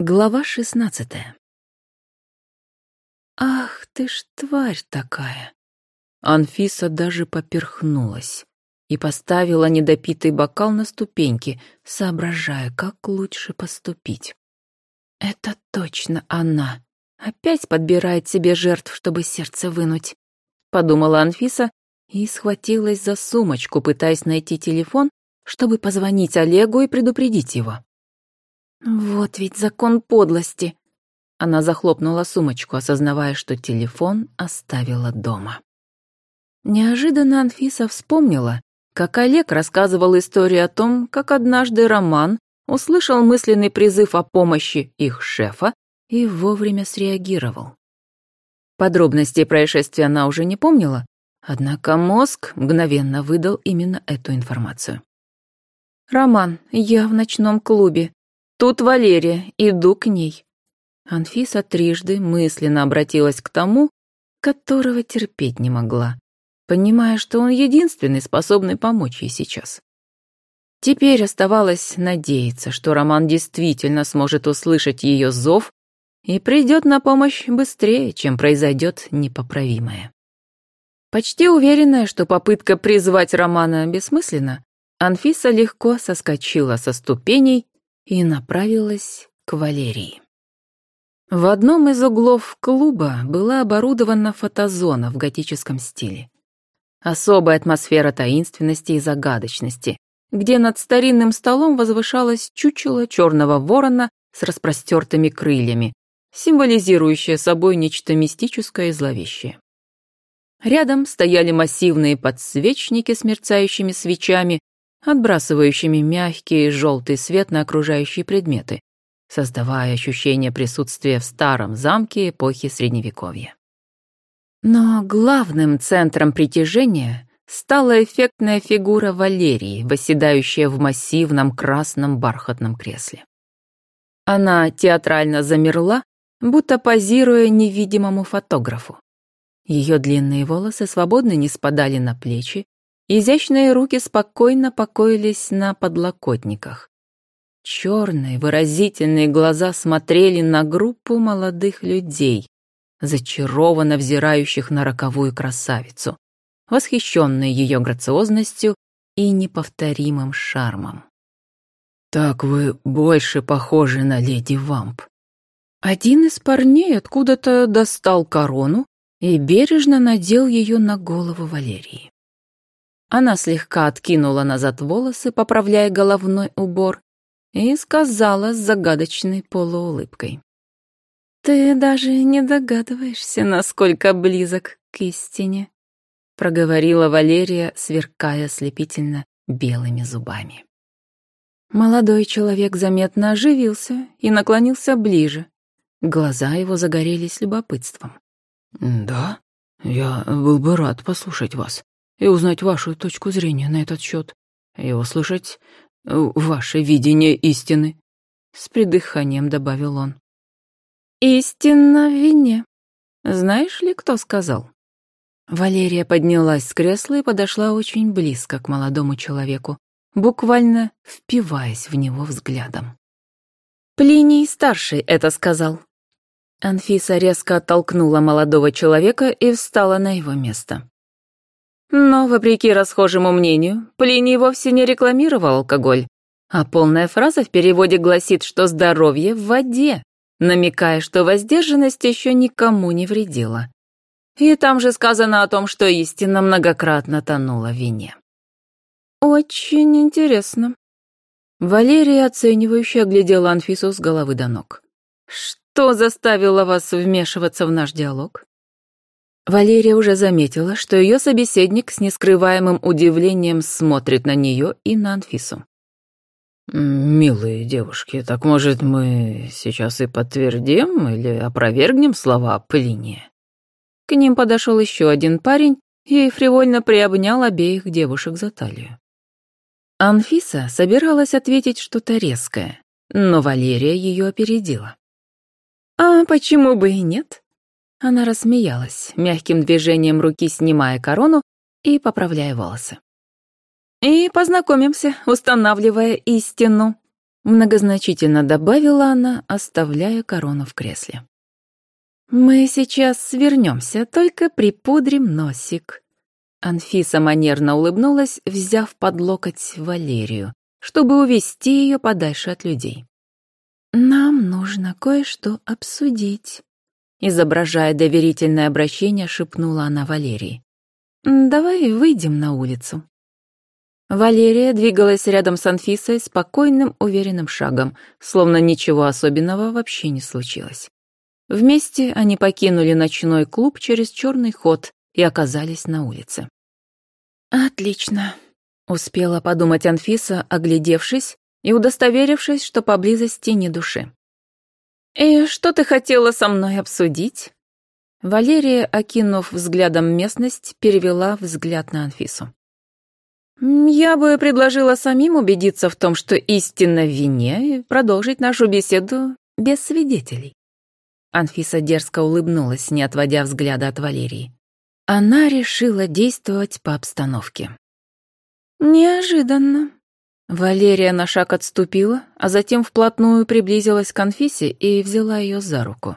Глава 16. Ах ты ж тварь такая! Анфиса даже поперхнулась и поставила недопитый бокал на ступеньки, соображая, как лучше поступить. Это точно она. Опять подбирает себе жертв, чтобы сердце вынуть, подумала Анфиса и схватилась за сумочку, пытаясь найти телефон, чтобы позвонить Олегу и предупредить его. Вот ведь закон подлости. Она захлопнула сумочку, осознавая, что телефон оставила дома. Неожиданно Анфиса вспомнила, как Олег рассказывал историю о том, как однажды Роман услышал мысленный призыв о помощи их шефа и вовремя среагировал. Подробностей происшествия она уже не помнила, однако мозг мгновенно выдал именно эту информацию. «Роман, я в ночном клубе. Тут Валерия, иду к ней». Анфиса трижды мысленно обратилась к тому, которого терпеть не могла, понимая, что он единственный, способный помочь ей сейчас. Теперь оставалось надеяться, что Роман действительно сможет услышать ее зов и придет на помощь быстрее, чем произойдет непоправимое. Почти уверенная, что попытка призвать Романа бессмысленна, Анфиса легко соскочила со ступеней и направилась к Валерии. В одном из углов клуба была оборудована фотозона в готическом стиле. Особая атмосфера таинственности и загадочности, где над старинным столом возвышалось чучело черного ворона с распростертыми крыльями, символизирующее собой нечто мистическое и зловещее. Рядом стояли массивные подсвечники с мерцающими свечами, отбрасывающими мягкий желтый свет на окружающие предметы, создавая ощущение присутствия в старом замке эпохи Средневековья. Но главным центром притяжения стала эффектная фигура Валерии, восседающая в массивном красном бархатном кресле. Она театрально замерла, будто позируя невидимому фотографу. Ее длинные волосы свободно не спадали на плечи, изящные руки спокойно покоились на подлокотниках. Черные выразительные глаза смотрели на группу молодых людей, зачарованно взирающих на роковую красавицу, восхищенные ее грациозностью и неповторимым шармом. «Так вы больше похожи на леди Вамп». Один из парней откуда-то достал корону и бережно надел ее на голову Валерии. Она слегка откинула назад волосы, поправляя головной убор, и сказала с загадочной полуулыбкой: «Ты даже не догадываешься, насколько близок к истине», проговорила Валерия, сверкая ослепительно белыми зубами. Молодой человек заметно оживился и наклонился ближе. Глаза его загорелись любопытством. «Да, я был бы рад послушать вас и узнать вашу точку зрения на этот счет, и услышать ваше видение истины», — с придыханием добавил он. «Истина в вине. Знаешь ли, кто сказал?» Валерия поднялась с кресла и подошла очень близко к молодому человеку, буквально впиваясь в него взглядом. «Плиний старший это сказал». Анфиса резко оттолкнула молодого человека и встала на его место. Но, вопреки расхожему мнению, Плиний вовсе не рекламировал алкоголь, а полная фраза в переводе гласит, что здоровье в воде, намекая, что воздержанность еще никому не вредила. И там же сказано о том, что истина многократно тонула в вине. «Очень интересно». Валерия оценивающе оглядела Анфису с головы до ног. «Что заставило вас вмешиваться в наш диалог?» Валерия уже заметила, что ее собеседник с нескрываемым удивлением смотрит на нее и на Анфису. «Милые девушки, так, может, мы сейчас и подтвердим или опровергнем слова Плиния?» К ним подошел еще один парень и фривольно приобнял обеих девушек за талию. Анфиса собиралась ответить что-то резкое, но Валерия ее опередила. «А почему бы и нет?» Она рассмеялась, мягким движением руки снимая корону и поправляя волосы. «И познакомимся, устанавливая истину». Многозначительно добавила она, оставляя корону в кресле. «Мы сейчас свернемся, только припудрим носик». Анфиса манерно улыбнулась, взяв под локоть Валерию, чтобы увести ее подальше от людей. «Нам нужно кое-что обсудить», — изображая доверительное обращение, шепнула она Валерии. «Давай выйдем на улицу». Валерия двигалась рядом с Анфисой спокойным, уверенным шагом, словно ничего особенного вообще не случилось. Вместе они покинули ночной клуб через черный ход и оказались на улице. «Отлично», — успела подумать Анфиса, оглядевшись и удостоверившись, что поблизости ни души. «И что ты хотела со мной обсудить?» Валерия, окинув взглядом местность, перевела взгляд на Анфису. «Я бы предложила самим убедиться в том, что истина в вине, и продолжить нашу беседу без свидетелей». Анфиса дерзко улыбнулась, не отводя взгляда от Валерии. Она решила действовать по обстановке. «Неожиданно». Валерия на шаг отступила, а затем вплотную приблизилась к Анфисе и взяла ее за руку.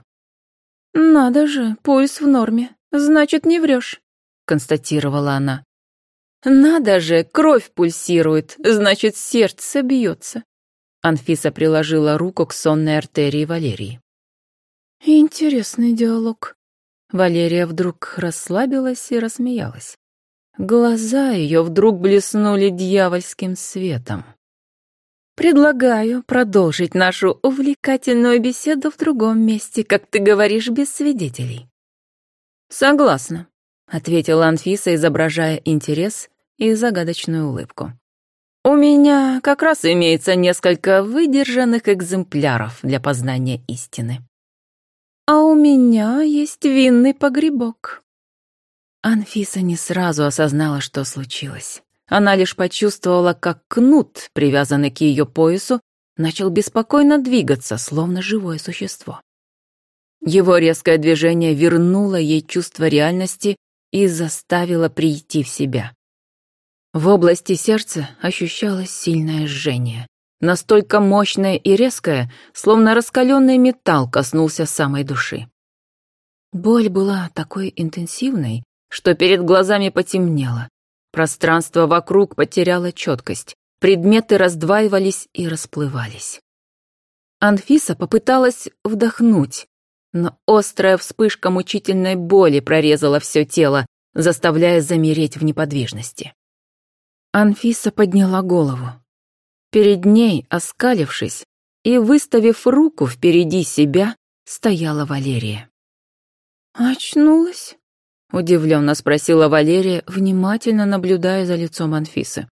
«Надо же, пульс в норме, значит, не врешь», — констатировала она. «Надо же, кровь пульсирует, значит, сердце бьется». Анфиса приложила руку к сонной артерии Валерии. «Интересный диалог». Валерия вдруг расслабилась и рассмеялась. Глаза ее вдруг блеснули дьявольским светом. «Предлагаю продолжить нашу увлекательную беседу в другом месте, как ты говоришь, без свидетелей». «Согласна», — ответила Анфиса, изображая интерес и загадочную улыбку. «У меня как раз имеется несколько выдержанных экземпляров для познания истины». «А у меня есть винный погребок». Анфиса не сразу осознала, что случилось. Она лишь почувствовала, как кнут, привязанный к ее поясу, начал беспокойно двигаться, словно живое существо. Его резкое движение вернуло ей чувство реальности и заставило прийти в себя. В области сердца ощущалось сильное жжение, настолько мощное и резкое, словно раскаленный металл коснулся самой души. Боль была такой интенсивной, что перед глазами потемнело. Пространство вокруг потеряло четкость, предметы раздваивались и расплывались. Анфиса попыталась вдохнуть, но острая вспышка мучительной боли прорезала все тело, заставляя замереть в неподвижности. Анфиса подняла голову. Перед ней, оскалившись и выставив руку впереди себя, стояла Валерия. «Очнулась?» — удивленно спросила Валерия, внимательно наблюдая за лицом Анфисы.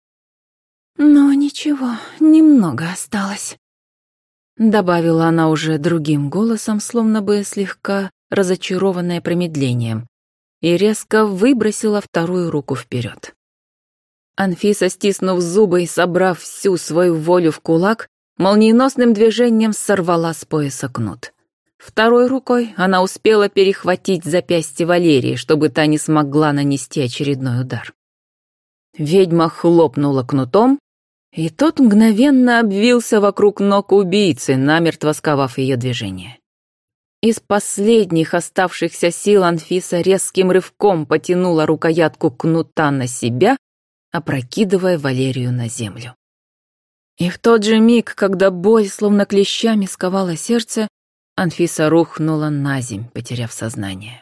«Но ничего, немного осталось», — добавила она уже другим голосом, словно бы слегка разочарованная промедлением, и резко выбросила вторую руку вперед. Анфиса, стиснув зубы и собрав всю свою волю в кулак, молниеносным движением сорвала с пояса кнут. Второй рукой она успела перехватить запястье Валерии, чтобы та не смогла нанести очередной удар. Ведьма хлопнула кнутом, и тот мгновенно обвился вокруг ног убийцы, намертво сковав ее движение. Из последних оставшихся сил Анфиса резким рывком потянула рукоятку кнута на себя, опрокидывая Валерию на землю. И в тот же миг, когда боль словно клещами сковала сердце, Анфиса рухнула наземь, потеряв сознание.